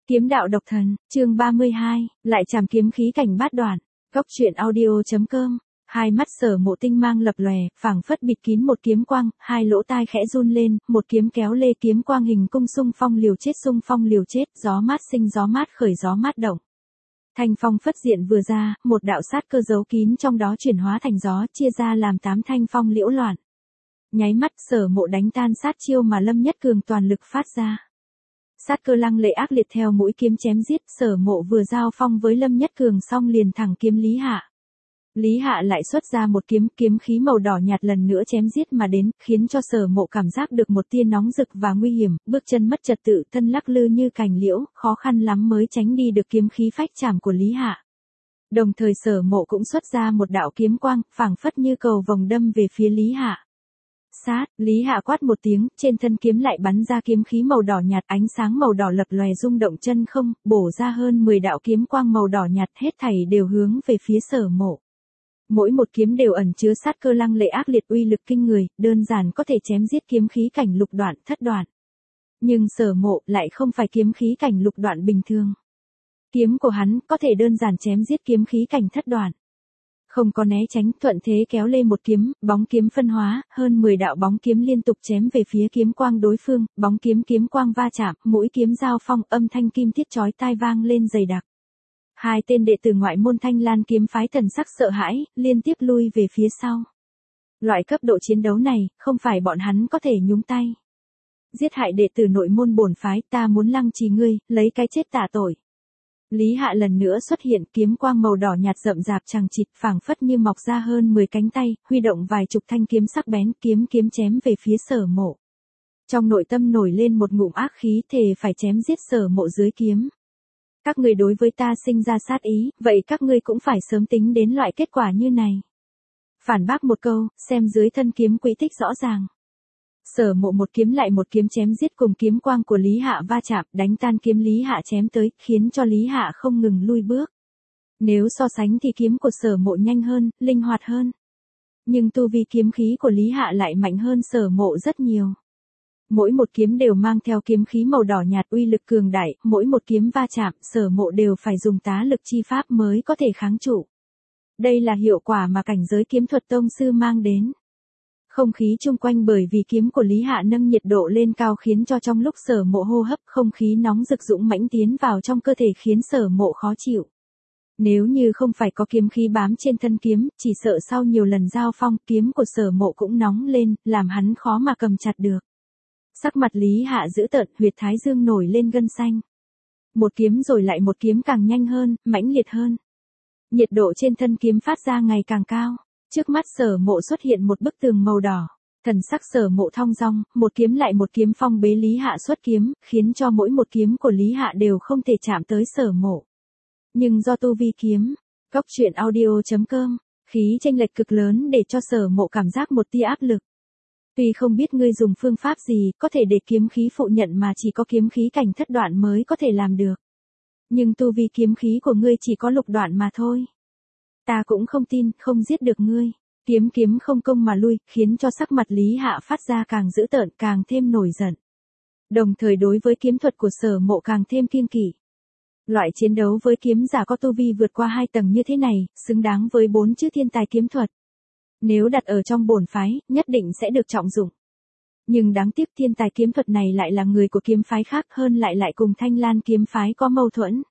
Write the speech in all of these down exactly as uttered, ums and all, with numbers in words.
Kiếm đạo độc thần, chương ba mươi hai, lại chạm kiếm khí cảnh bát đoạn. Góc truyện audio.com. Hai mắt Sở Mộ tinh mang lập lòe, phảng phất bịt kín một kiếm quang, hai lỗ tai khẽ run lên, một kiếm kéo lê kiếm quang hình cung xung phong liều chết xung phong liều chết, gió mát sinh gió mát khởi gió mát động. Thanh phong phất diện vừa ra, một đạo sát cơ giấu kín trong đó chuyển hóa thành gió, chia ra làm tám thanh phong liễu loạn. Nháy mắt Sở Mộ đánh tan sát chiêu mà Lâm Nhất Cường toàn lực phát ra. Sát cơ lăng lệ ác liệt theo mũi kiếm chém giết, Sở Mộ vừa giao phong với Lâm Nhất Cường xong liền thẳng kiếm Lý Hạ. Lý Hạ lại xuất ra một kiếm, kiếm khí màu đỏ nhạt lần nữa chém giết mà đến, khiến cho Sở Mộ cảm giác được một tia nóng rực và nguy hiểm, bước chân mất trật tự, thân lắc lư như cành liễu, khó khăn lắm mới tránh đi được kiếm khí phách chạm của Lý Hạ. Đồng thời Sở Mộ cũng xuất ra một đạo kiếm quang, phảng phất như cầu vồng đâm về phía Lý Hạ. Sát, Lý Hạ quát một tiếng, trên thân kiếm lại bắn ra kiếm khí màu đỏ nhạt, ánh sáng màu đỏ lập lòe rung động chân không, bổ ra hơn mười đạo kiếm quang màu đỏ nhạt, hết thảy đều hướng về phía Sở Mộ. Mỗi một kiếm đều ẩn chứa sát cơ lăng lệ ác liệt, uy lực kinh người, đơn giản có thể chém giết kiếm khí cảnh lục đoạn, thất đoạn. Nhưng Sở Mộ lại không phải kiếm khí cảnh lục đoạn bình thường. Kiếm của hắn có thể đơn giản chém giết kiếm khí cảnh thất đoạn. Không có né tránh, thuận thế kéo lê một kiếm, bóng kiếm phân hóa, hơn mười đạo bóng kiếm liên tục chém về phía kiếm quang đối phương, bóng kiếm kiếm quang va chạm, mũi kiếm giao phong, âm thanh kim thiết chói tai vang lên dày đặc. Hai tên đệ tử ngoại môn Thanh Lan kiếm phái thần sắc sợ hãi, liên tiếp lui về phía sau. Loại cấp độ chiến đấu này, không phải bọn hắn có thể nhúng tay. Giết hại đệ tử nội môn bổn phái, ta muốn lăng trì ngươi, lấy cái chết tạ tội. Lý Hạ lần nữa xuất hiện, kiếm quang màu đỏ nhạt rậm rạp chằng chịt, phảng phất như mọc ra hơn mười cánh tay, huy động vài chục thanh kiếm sắc bén, kiếm kiếm chém về phía Sở Mộ. Trong nội tâm nổi lên một ngụm ác khí, thề phải chém giết Sở Mộ dưới kiếm. Các ngươi đối với ta sinh ra sát ý, vậy các ngươi cũng phải sớm tính đến loại kết quả như này. Phản bác một câu, xem dưới thân kiếm quỹ tích rõ ràng. Sở Mộ một kiếm lại một kiếm chém giết, cùng kiếm quang của Lý Hạ va chạm, đánh tan kiếm Lý Hạ chém tới, khiến cho Lý Hạ không ngừng lui bước. Nếu so sánh thì kiếm của Sở Mộ nhanh hơn, linh hoạt hơn. Nhưng tu vi kiếm khí của Lý Hạ lại mạnh hơn Sở Mộ rất nhiều. Mỗi một kiếm đều mang theo kiếm khí màu đỏ nhạt, uy lực cường đại, mỗi một kiếm va chạm, Sở Mộ đều phải dùng tá lực chi pháp mới có thể kháng trụ. Đây là hiệu quả mà cảnh giới kiếm thuật tông sư mang đến. Không khí chung quanh bởi vì kiếm của Lý Hạ nâng nhiệt độ lên cao khiến cho trong lúc Sở Mộ hô hấp, không khí nóng rực dũng mãnh tiến vào trong cơ thể khiến Sở Mộ khó chịu. Nếu như không phải có kiếm khí bám trên thân kiếm, chỉ sợ sau nhiều lần giao phong, kiếm của Sở Mộ cũng nóng lên, làm hắn khó mà cầm chặt được. Sắc mặt Lý Hạ dữ tợn, huyệt thái dương nổi lên gân xanh. Một kiếm rồi lại một kiếm càng nhanh hơn, mãnh liệt hơn. Nhiệt độ trên thân kiếm phát ra ngày càng cao. Trước mắt Sở Mộ xuất hiện một bức tường màu đỏ. Thần sắc Sở Mộ thong dong, một kiếm lại một kiếm phong bế Lý Hạ xuất kiếm, khiến cho mỗi một kiếm của Lý Hạ đều không thể chạm tới Sở Mộ. Nhưng do tu vi kiếm, góc truyện audio.com, khí chênh lệch cực lớn để cho Sở Mộ cảm giác một tia áp lực. Tuy không biết ngươi dùng phương pháp gì, có thể để kiếm khí phụ nhận mà chỉ có kiếm khí cảnh thất đoạn mới có thể làm được. Nhưng tu vi kiếm khí của ngươi chỉ có lục đoạn mà thôi. Ta cũng không tin, không giết được ngươi. Kiếm kiếm không công mà lui, khiến cho sắc mặt Lý Hạ phát ra càng dữ tợn, càng thêm nổi giận. Đồng thời đối với kiếm thuật của Sở Mộ càng thêm kiêng kỵ. Loại chiến đấu với kiếm giả có tu vi vượt qua hai tầng như thế này, xứng đáng với bốn chữ thiên tài kiếm thuật. Nếu đặt ở trong bổn phái, nhất định sẽ được trọng dụng. Nhưng đáng tiếc thiên tài kiếm thuật này lại là người của kiếm phái khác, hơn lại lại cùng Thanh Lan kiếm phái có mâu thuẫn.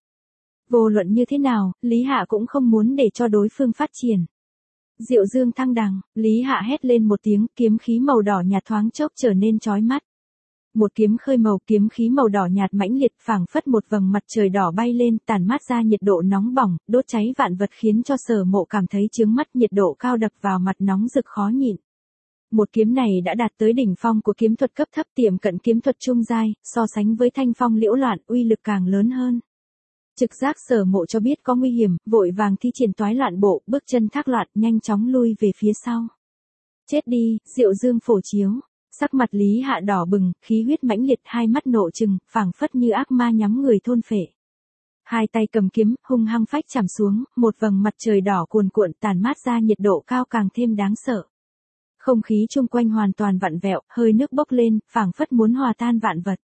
Vô luận như thế nào, Lý Hạ cũng không muốn để cho đối phương phát triển. Diệu dương thăng đằng, Lý Hạ hét lên một tiếng, kiếm khí màu đỏ nhạt thoáng chốc trở nên chói mắt. Một kiếm khơi màu, kiếm khí màu đỏ nhạt mãnh liệt, phảng phất một vầng mặt trời đỏ bay lên, tản mát ra nhiệt độ nóng bỏng, đốt cháy vạn vật khiến cho Sở Mộ cảm thấy chướng mắt, nhiệt độ cao đập vào mặt nóng rực khó nhịn. Một kiếm này đã đạt tới đỉnh phong của kiếm thuật cấp thấp, tiệm cận kiếm thuật trung giai, so sánh với thanh phong liễu loạn, uy lực càng lớn hơn. Trực giác Sở Mộ cho biết có nguy hiểm, vội vàng thi triển toái loạn bộ, bước chân thác loạn, nhanh chóng lui về phía sau. Chết đi, Diệu dương phổ chiếu. Sắc mặt Lý Hạ đỏ bừng, khí huyết mãnh liệt, hai mắt nộ trừng, phảng phất như ác ma nhắm người thôn phệ. Hai tay cầm kiếm, hung hăng phách chạm xuống, một vầng mặt trời đỏ cuồn cuộn tàn mát ra nhiệt độ cao càng thêm đáng sợ. Không khí chung quanh hoàn toàn vặn vẹo, hơi nước bốc lên, phảng phất muốn hòa tan vạn vật.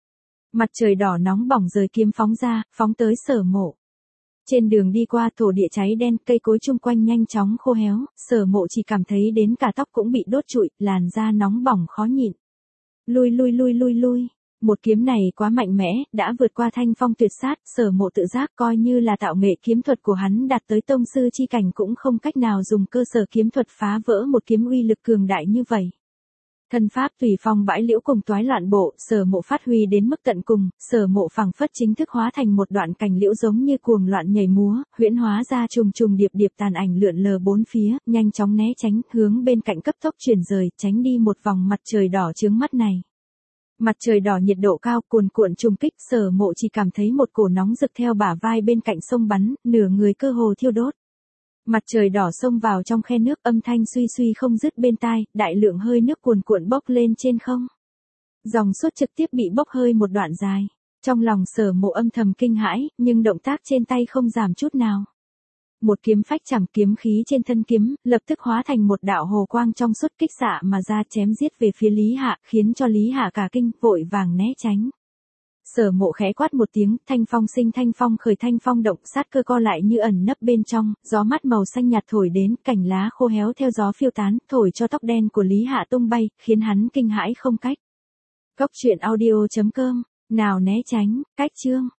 Mặt trời đỏ nóng bỏng rời kiếm phóng ra, phóng tới Sở Mộ. Trên đường đi qua thổ địa cháy đen, cây cối chung quanh nhanh chóng khô héo, Sở Mộ chỉ cảm thấy đến cả tóc cũng bị đốt trụi, làn da nóng bỏng khó nhịn. Lui lui lui lui lui, một kiếm này quá mạnh mẽ, đã vượt qua thanh phong tuyệt sát, Sở Mộ tự giác coi như là tạo nghệ kiếm thuật của hắn đạt tới tông sư chi cảnh cũng không cách nào dùng cơ sở kiếm thuật phá vỡ một kiếm uy lực cường đại như vậy. Thân pháp tùy phong bãi liễu cùng toái loạn bộ, Sở Mộ phát huy đến mức tận cùng, Sở Mộ phảng phất chính thức hóa thành một đoạn cành liễu giống như cuồng loạn nhảy múa, huyễn hóa ra trùng trùng điệp điệp tàn ảnh lượn lờ bốn phía, nhanh chóng né tránh, hướng bên cạnh cấp tốc chuyển rời, tránh đi một vòng mặt trời đỏ chướng mắt này. Mặt trời đỏ nhiệt độ cao cuồn cuộn trùng kích, Sở Mộ chỉ cảm thấy một cổ nóng rực theo bả vai bên cạnh sông bắn, nửa người cơ hồ thiêu đốt. Mặt trời đỏ xông vào trong khe nước, âm thanh suy suy không dứt bên tai, đại lượng hơi nước cuồn cuộn bốc lên trên không. Dòng suốt trực tiếp bị bốc hơi một đoạn dài. Trong lòng Sở Mộ âm thầm kinh hãi, nhưng động tác trên tay không giảm chút nào. Một kiếm phách chảm, kiếm khí trên thân kiếm, lập tức hóa thành một đạo hồ quang trong suốt kích xạ mà ra chém giết về phía Lý Hạ, khiến cho Lý Hạ cả kinh, vội vàng né tránh. Sở Mộ khẽ quát một tiếng, thanh phong sinh thanh phong khởi, thanh phong động, sát cơ co lại như ẩn nấp bên trong, gió mát màu xanh nhạt thổi đến, cành lá khô héo theo gió phiêu tán, thổi cho tóc đen của Lý Hạ tung bay, khiến hắn kinh hãi không cách. Cốc truyện audio chấm com, nào né tránh, cách chương.